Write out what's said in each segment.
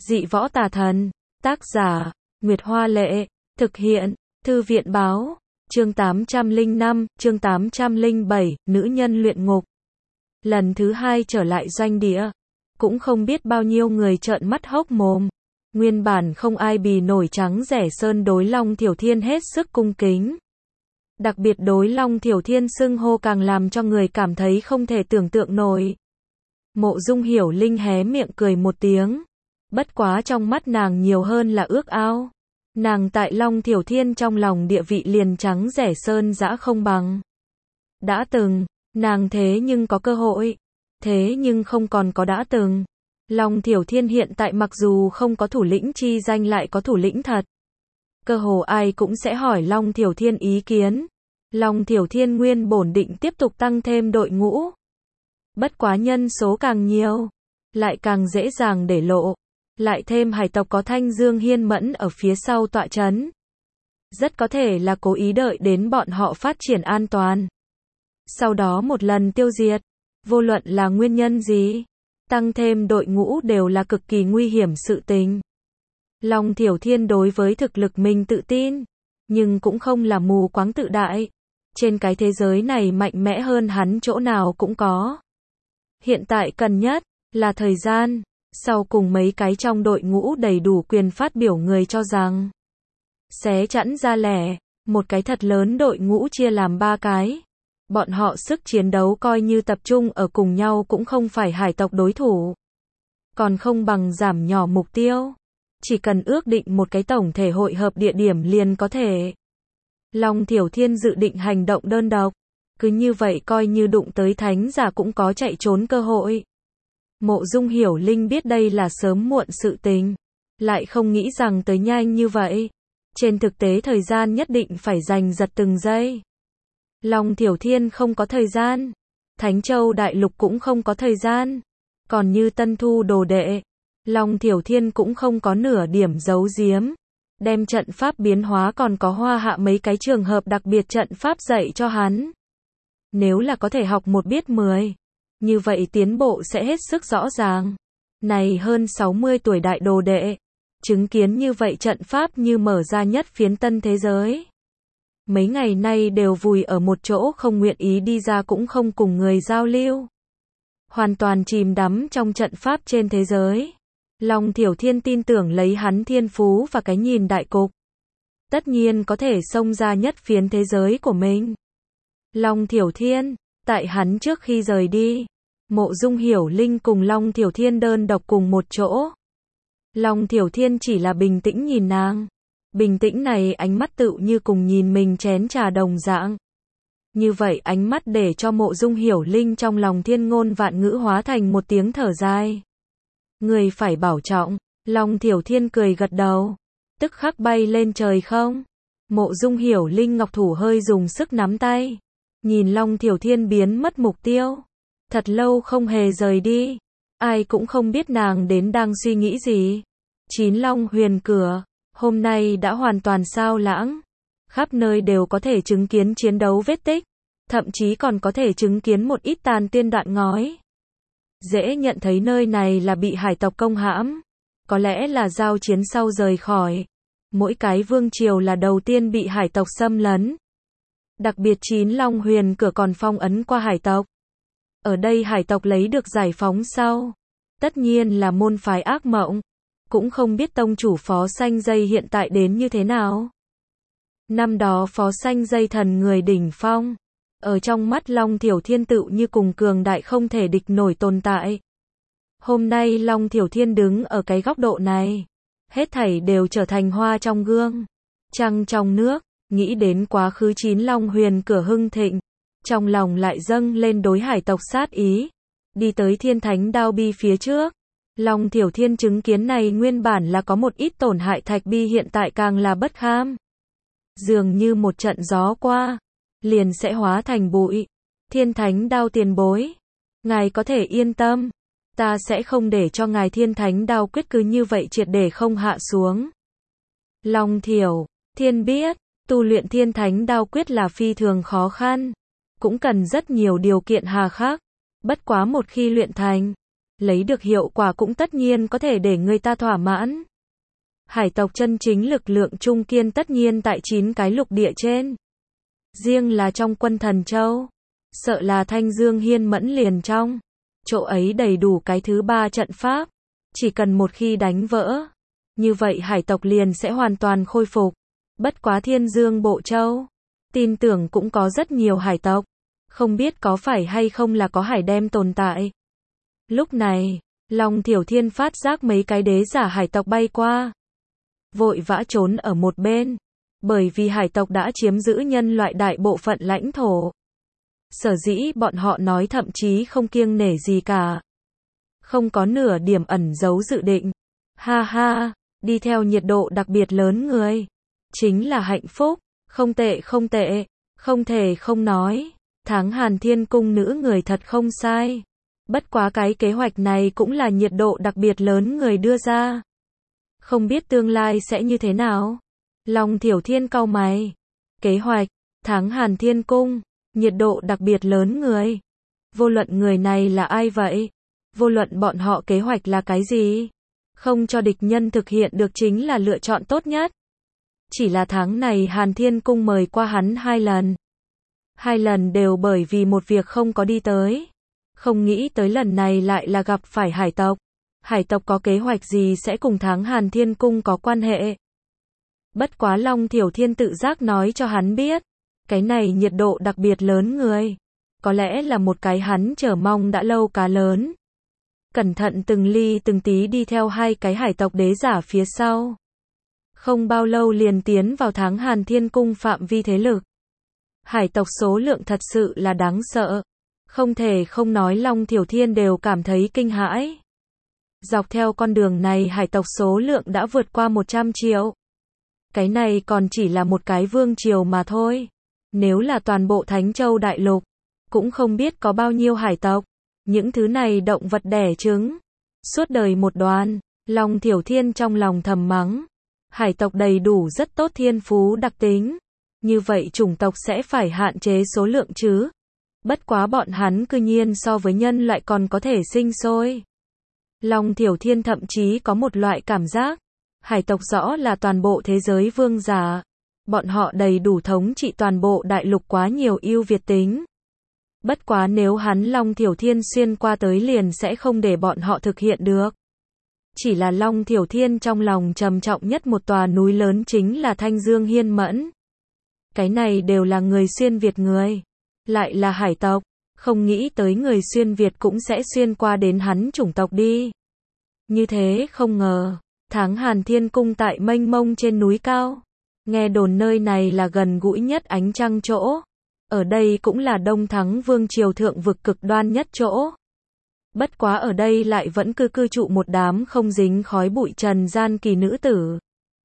Dị võ tà thần. Tác giả, Nguyệt Hoa Lệ. Thực hiện, Thư viện Báo. Chương 805, chương 807, nữ nhân luyện ngục. Lần thứ hai trở lại doanh địa. Cũng không biết bao nhiêu người trợn mắt hốc mồm. Nguyên bản không ai bì nổi Trắng Rẻ Sơn đối Long Thiểu Thiên hết sức cung kính. Đặc biệt đối Long Thiểu Thiên xưng hô càng làm cho người cảm thấy không thể tưởng tượng nổi. Mộ Dung Hiểu Linh hé miệng cười một tiếng. Bất quá trong mắt nàng nhiều hơn là ước ao. Nàng tại Long Thiểu Thiên trong lòng địa vị liền Trắng Rẻ Sơn dã không bằng. Đã từng, nàng thế nhưng có cơ hội. Thế nhưng không còn có đã từng. Long Thiểu Thiên hiện tại mặc dù không có thủ lĩnh chi danh lại có thủ lĩnh thật. Cơ hồ ai cũng sẽ hỏi Long Thiểu Thiên ý kiến. Long Thiểu Thiên nguyên bổn định tiếp tục tăng thêm đội ngũ. Bất quá nhân số càng nhiều, lại càng dễ dàng để lộ. Lại thêm hải tộc có Thanh Dương Hiên Mẫn ở phía sau tọa trấn. Rất có thể là cố ý đợi đến bọn họ phát triển an toàn. Sau đó một lần tiêu diệt. Vô luận là nguyên nhân gì, tăng thêm đội ngũ đều là cực kỳ nguy hiểm sự tình. Long Thiểu Thiên đối với thực lực mình tự tin, nhưng cũng không là mù quáng tự đại. Trên cái thế giới này mạnh mẽ hơn hắn chỗ nào cũng có. Hiện tại cần nhất là thời gian. Sau cùng mấy cái trong đội ngũ đầy đủ quyền phát biểu người cho rằng xé chẵn ra lẻ, một cái thật lớn đội ngũ chia làm 3 cái. Bọn họ sức chiến đấu coi như tập trung ở cùng nhau cũng không phải hải tộc đối thủ. Còn không bằng giảm nhỏ mục tiêu. Chỉ cần ước định một cái tổng thể hội hợp địa điểm liền có thể. Long Thiểu Thiên dự định hành động đơn độc. Cứ như vậy coi như đụng tới thánh giả cũng có chạy trốn cơ hội. Mộ Dung Hiểu Linh biết đây là sớm muộn sự tình. Lại không nghĩ rằng tới nhanh như vậy. Trên thực tế thời gian nhất định phải giành giật từng giây. Long Thiểu Thiên không có thời gian. Thánh Châu Đại Lục cũng không có thời gian. Còn như Tân Thu đồ đệ, Long Thiểu Thiên cũng không có nửa điểm giấu giếm. Đem trận pháp biến hóa còn có Hoa Hạ mấy cái trường hợp đặc biệt trận pháp dạy cho hắn. Nếu là có thể học một biết 10, như vậy tiến bộ sẽ hết sức rõ ràng. Này hơn 60 tuổi đại đồ đệ, chứng kiến như vậy trận pháp như mở ra nhất phiến tân thế giới. Mấy ngày nay đều vùi ở một chỗ không nguyện ý đi ra cũng không cùng người giao lưu. Hoàn toàn chìm đắm trong trận pháp trên thế giới. Long Thiểu Thiên tin tưởng lấy hắn thiên phú và cái nhìn đại cục. Tất nhiên có thể xông ra nhất phiến thế giới của mình. Long Thiểu Thiên, tại hắn trước khi rời đi, Mộ Dung Hiểu Linh cùng Long Thiểu Thiên đơn độc cùng một chỗ. Long Thiểu Thiên chỉ là bình tĩnh nhìn nàng. Bình tĩnh này ánh mắt tựu như cùng nhìn mình chén trà đồng dạng. Như vậy ánh mắt để cho Mộ Dung Hiểu Linh trong lòng thiên ngôn vạn ngữ hóa thành một tiếng thở dài. Người phải bảo trọng. Long Thiểu Thiên cười gật đầu. Tức khắc bay lên trời không. Mộ Dung Hiểu Linh ngọc thủ hơi dùng sức nắm tay. Nhìn Long Thiểu Thiên biến mất mục tiêu. Thật lâu không hề rời đi. Ai cũng không biết nàng đến đang suy nghĩ gì. Chín Long Huyền Cửa hôm nay đã hoàn toàn sao lãng. Khắp nơi đều có thể chứng kiến chiến đấu vết tích. Thậm chí còn có thể chứng kiến một ít tàn tiên đoạn ngói. Dễ nhận thấy nơi này là bị hải tộc công hãm. Có lẽ là giao chiến sau rời khỏi. Mỗi cái vương triều là đầu tiên bị hải tộc xâm lấn. Đặc biệt Chín Long Huyền Cửa còn phong ấn qua hải tộc. Ở đây hải tộc lấy được giải phóng sau. Tất nhiên là môn phái ác mộng. Cũng không biết tông chủ Phó Xanh Dây hiện tại đến như thế nào. Năm đó Phó Xanh Dây thần người đỉnh phong. Ở trong mắt Long Thiểu Thiên tựu như cùng cường đại không thể địch nổi tồn tại. Hôm nay Long Thiểu Thiên đứng ở cái góc độ này. Hết thảy đều trở thành hoa trong gương. Trăng trong nước. Nghĩ đến quá khứ Chín Long Huyền Cửa hưng thịnh. Trong lòng lại dâng lên đối hải tộc sát ý. Đi tới Thiên Thánh Đao Bi phía trước. Long Thiểu Thiên chứng kiến này nguyên bản là có một ít tổn hại thạch bi hiện tại càng là bất kham. Dường như một trận gió qua, liền sẽ hóa thành bụi. Thiên Thánh Đao tiền bối. Ngài có thể yên tâm. Ta sẽ không để cho ngài Thiên Thánh Đao quyết cứ như vậy triệt để không hạ xuống. Long Thiểu Thiên biết, tu luyện Thiên Thánh Đao quyết là phi thường khó khăn. Cũng cần rất nhiều điều kiện hà khắc. Bất quá một khi luyện thành, lấy được hiệu quả cũng tất nhiên có thể để người ta thỏa mãn. Hải tộc chân chính lực lượng trung kiên tất nhiên tại 9 cái lục địa trên. Riêng là trong quân Thần Châu, sợ là Thanh Dương Hiên Mẫn liền trong chỗ ấy đầy đủ cái thứ 3 trận pháp, chỉ cần một khi đánh vỡ, như vậy hải tộc liền sẽ hoàn toàn khôi phục. Bất quá Thiên Dương Bộ Châu, tin tưởng cũng có rất nhiều hải tộc, không biết có phải hay không là có hải đem tồn tại. Lúc này, Long Thiểu Thiên phát giác mấy cái đế giả hải tộc bay qua, vội vã trốn ở một bên, bởi vì hải tộc đã chiếm giữ nhân loại đại bộ phận lãnh thổ. Sở dĩ bọn họ nói thậm chí không kiêng nể gì cả, không có nửa điểm ẩn giấu dự định. Ha ha, đi theo nhiệt độ đặc biệt lớn người, chính là hạnh phúc, không tệ không tệ, không thể không nói, Tháng Hàn Thiên Cung nữ người thật không sai. Bất quá cái kế hoạch này cũng là nhiệt độ đặc biệt lớn người đưa ra. Không biết tương lai sẽ như thế nào. Long Thiểu Thiên cau mày. Kế hoạch, Tháng Hàn Thiên Cung, nhiệt độ đặc biệt lớn người. Vô luận người này là ai vậy? Vô luận bọn họ kế hoạch là cái gì? Không cho địch nhân thực hiện được chính là lựa chọn tốt nhất. Chỉ là tháng này Hàn Thiên Cung mời qua hắn 2 lần. 2 lần đều bởi vì một việc không có đi tới. Không nghĩ tới lần này lại là gặp phải hải tộc. Hải tộc có kế hoạch gì sẽ cùng tháng Hàn Thiên Cung có quan hệ. Bất quá Long Thiểu Thiên tự giác nói cho hắn biết. Cái này nhiệt độ đặc biệt lớn người. Có lẽ là một cái hắn chờ mong đã lâu cá lớn. Cẩn thận từng ly từng tí đi theo 2 cái hải tộc đế giả phía sau. Không bao lâu liền tiến vào tháng Hàn Thiên Cung phạm vi thế lực. Hải tộc số lượng thật sự là đáng sợ. Không thể không nói Long Thiểu Thiên đều cảm thấy kinh hãi. Dọc theo con đường này hải tộc số lượng đã vượt qua 100 triệu. Cái này còn chỉ là một cái vương triều mà thôi. Nếu là toàn bộ Thánh Châu Đại Lục, cũng không biết có bao nhiêu hải tộc. Những thứ này động vật đẻ trứng. Suốt đời một đoàn, Long Thiểu Thiên trong lòng thầm mắng. Hải tộc đầy đủ rất tốt thiên phú đặc tính. Như vậy chủng tộc sẽ phải hạn chế số lượng chứ. Bất quá bọn hắn cư nhiên so với nhân loại còn có thể sinh sôi. Long Thiểu Thiên thậm chí có một loại cảm giác. Hải tộc rõ là toàn bộ thế giới vương giả. Bọn họ đầy đủ thống trị toàn bộ đại lục quá nhiều ưu việt tính. Bất quá nếu hắn Long Thiểu Thiên xuyên qua tới liền sẽ không để bọn họ thực hiện được. Chỉ là Long Thiểu Thiên trong lòng trầm trọng nhất một tòa núi lớn chính là Thanh Dương Hiên Mẫn. Cái này đều là người xuyên Việt người. Lại là hải tộc. Không nghĩ tới người xuyên Việt cũng sẽ xuyên qua đến hắn chủng tộc đi. Như thế không ngờ. Tháng Hàn Thiên Cung tại mênh mông trên núi cao. Nghe đồn nơi này là gần gũi nhất ánh trăng chỗ. Ở đây cũng là Đông Thắng Vương triều thượng vực cực đoan nhất chỗ. Bất quá ở đây lại vẫn cư trụ một đám không dính khói bụi trần gian kỳ nữ tử.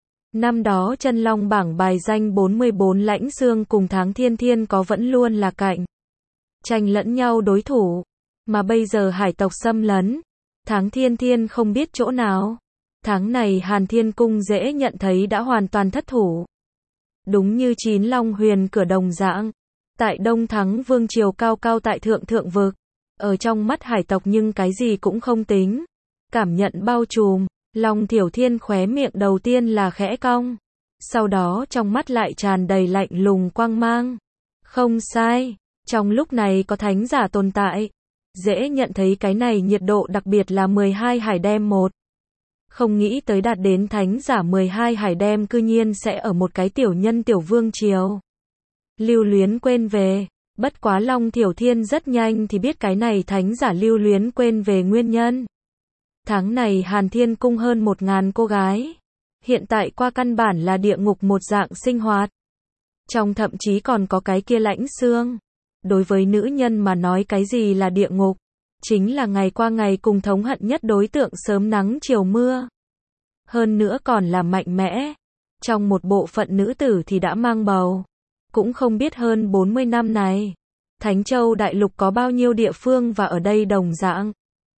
Năm đó Chân Long bảng bài danh 44 Lãnh Xương cùng Tháng Thiên Thiên có vẫn luôn là cạnh tranh lẫn nhau đối thủ. Mà bây giờ hải tộc xâm lấn. Tháng Thiên Thiên không biết chỗ nào. Tháng này Hàn Thiên Cung dễ nhận thấy đã hoàn toàn thất thủ. Đúng như Chín Long Huyền cửa đồng dạng. Tại Đông Thắng Vương triều cao cao tại thượng vực. Ở trong mắt hải tộc nhưng cái gì cũng không tính. Cảm nhận bao trùm. Long Thiểu Thiên khóe miệng đầu tiên là khẽ cong. Sau đó trong mắt lại tràn đầy lạnh lùng quang mang. Không sai. Trong lúc này có thánh giả tồn tại. Dễ nhận thấy cái này nhiệt độ đặc biệt là 12 hải đem một. Không nghĩ tới đạt đến thánh giả 12 hải đem cư nhiên sẽ ở một cái tiểu nhân tiểu vương triều. Lưu luyến quên về. Bất quá Long Thiểu Thiên rất nhanh thì biết cái này thánh giả lưu luyến quên về nguyên nhân. Tháng này Hàn Thiên Cung hơn 1000 cô gái. Hiện tại qua căn bản là địa ngục một dạng sinh hoạt. Trong thậm chí còn có cái kia Lãnh Xương. Đối với nữ nhân mà nói cái gì là địa ngục? Chính là ngày qua ngày cùng thống hận nhất đối tượng sớm nắng chiều mưa. Hơn nữa còn là mạnh mẽ. Trong một bộ phận nữ tử thì đã mang bầu. Cũng không biết hơn 40 năm này. Thánh Châu Đại Lục có bao nhiêu địa phương và ở đây đồng dạng.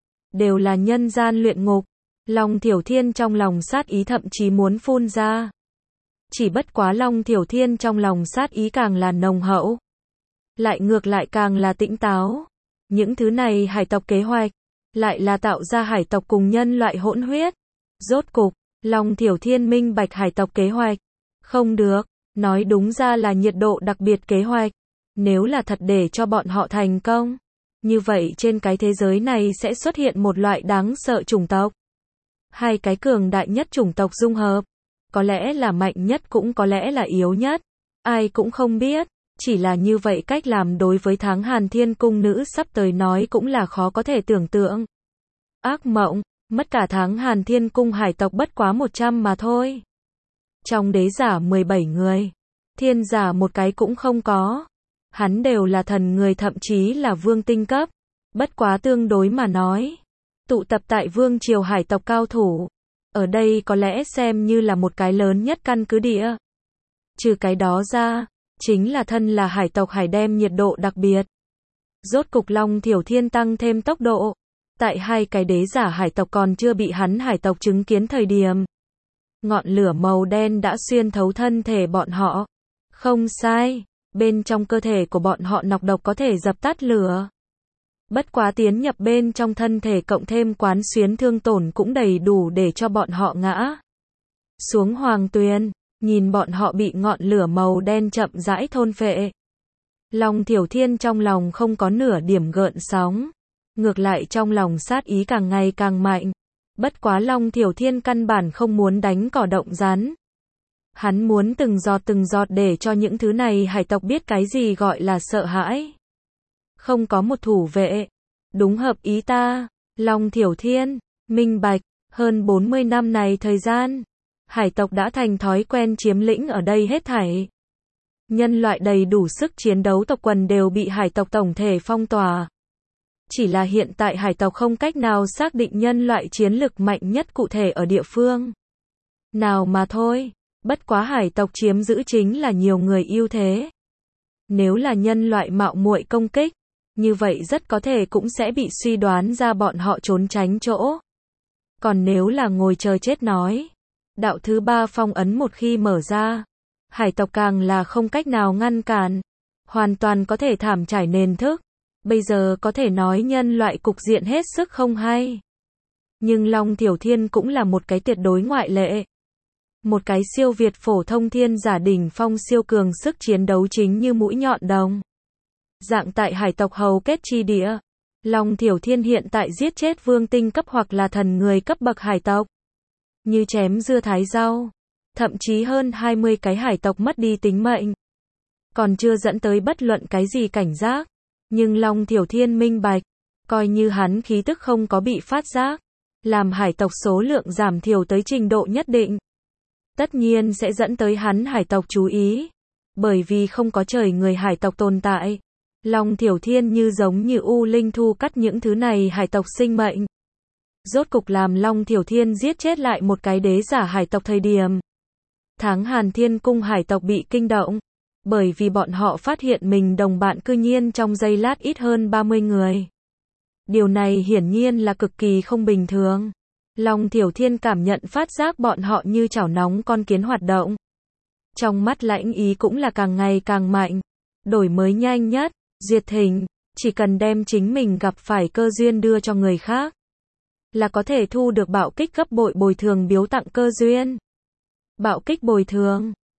Đều là nhân gian luyện ngục. Long Thiểu Thiên trong lòng sát ý thậm chí muốn phun ra. Chỉ bất quá Long Thiểu Thiên trong lòng sát ý càng là nồng hậu. Lại ngược lại càng là tĩnh táo. Những thứ này hải tộc kế hoạch. lại là tạo ra hải tộc cùng nhân loại hỗn huyết. Rốt cục, Long Thiểu Thiên minh bạch hải tộc kế hoạch. Không được, nói đúng ra là nhiệt độ đặc biệt kế hoạch. Nếu là thật để cho bọn họ thành công, như vậy trên cái thế giới này sẽ xuất hiện một loại đáng sợ chủng tộc. Hai cái cường đại nhất chủng tộc dung hợp. Có lẽ là mạnh nhất cũng có lẽ là yếu nhất. Ai cũng không biết. Chỉ là như vậy cách làm đối với Tháng Hàn Thiên Cung nữ sắp tới nói cũng là khó có thể tưởng tượng. Ác mộng, mất cả Tháng Hàn Thiên Cung hải tộc bất quá 100 mà thôi. Trong đế giả 17 người, thiên giả một cái cũng không có. Hắn đều là thần người thậm chí là vương tinh cấp. Bất quá tương đối mà nói. Tụ tập tại vương triều hải tộc cao thủ. Ở đây có lẽ xem như là một cái lớn nhất căn cứ địa. Trừ cái đó ra, chính là thân là hải tộc hải đem nhiệt độ đặc biệt. Rốt cục Long Thiểu Thiên tăng thêm tốc độ. Tại hai cái đế giả hải tộc còn chưa bị hắn hải tộc chứng kiến thời điểm. Ngọn lửa màu đen đã xuyên thấu thân thể bọn họ. Không sai, bên trong cơ thể của bọn họ nọc độc có thể dập tắt lửa. Bất quá tiến nhập bên trong thân thể cộng thêm quán xuyến thương tổn cũng đầy đủ để cho bọn họ ngã xuống hoàng tuyền, nhìn bọn họ bị ngọn lửa màu đen chậm rãi thôn phệ. Long Thiểu Thiên trong lòng không có nửa điểm gợn sóng, ngược lại trong lòng sát ý càng ngày càng mạnh. Bất quá Long Thiểu Thiên căn bản không muốn đánh cỏ động rắn. Hắn muốn từng giọt để cho những thứ này hải tộc biết cái gì gọi là sợ hãi. Không có một thủ vệ. Đúng hợp ý ta. Long Thiểu Thiên, minh bạch, hơn 40 năm này thời gian, hải tộc đã thành thói quen chiếm lĩnh ở đây hết thảy. Nhân loại đầy đủ sức chiến đấu tộc quần đều bị hải tộc tổng thể phong tỏa. Chỉ là hiện tại hải tộc không cách nào xác định nhân loại chiến lực mạnh nhất cụ thể ở địa phương nào mà thôi. Bất quá hải tộc chiếm giữ chính là nhiều người ưu thế. Nếu là nhân loại mạo muội công kích, như vậy rất có thể cũng sẽ bị suy đoán ra bọn họ trốn tránh chỗ. Còn nếu là ngồi chờ chết nói, đạo thứ 3 phong ấn một khi mở ra, hải tộc càng là không cách nào ngăn cản, hoàn toàn có thể thảm trải nền thức. Bây giờ có thể nói nhân loại cục diện hết sức không hay. Nhưng Long Thiểu Thiên cũng là một cái tuyệt đối ngoại lệ. Một cái siêu việt phổ thông thiên giả đỉnh phong siêu cường sức chiến đấu chính như mũi nhọn đồng. Dạng tại hải tộc hầu kết chi địa. Long Thiểu Thiên hiện tại giết chết vương tinh cấp hoặc là thần người cấp bậc hải tộc. Như chém dưa thái rau. Thậm chí hơn 20 cái hải tộc mất đi tính mệnh. Còn chưa dẫn tới bất luận cái gì cảnh giác. Nhưng Long Thiểu Thiên minh bạch. Coi như hắn khí tức không có bị phát giác. Làm hải tộc số lượng giảm thiểu tới trình độ nhất định. Tất nhiên sẽ dẫn tới hắn hải tộc chú ý. Bởi vì không có trời người hải tộc tồn tại. Long Thiểu Thiên như giống như U Linh thu cắt những thứ này hải tộc sinh mệnh. Rốt cục làm Long Thiểu Thiên giết chết lại một cái đế giả hải tộc thời điểm. Tháng Hàn Thiên Cung hải tộc bị kinh động. Bởi vì bọn họ phát hiện mình đồng bạn cư nhiên trong giây lát ít hơn 30 người. Điều này hiển nhiên là cực kỳ không bình thường. Long Thiểu Thiên cảm nhận phát giác bọn họ như chảo nóng con kiến hoạt động. Trong mắt lãnh ý cũng là càng ngày càng mạnh. Đổi mới nhanh nhất, diệt thỉnh, chỉ cần đem chính mình gặp phải cơ duyên đưa cho người khác. Là có thể thu được bạo kích gấp bội bồi thường biếu tặng cơ duyên. Bạo kích bồi thường,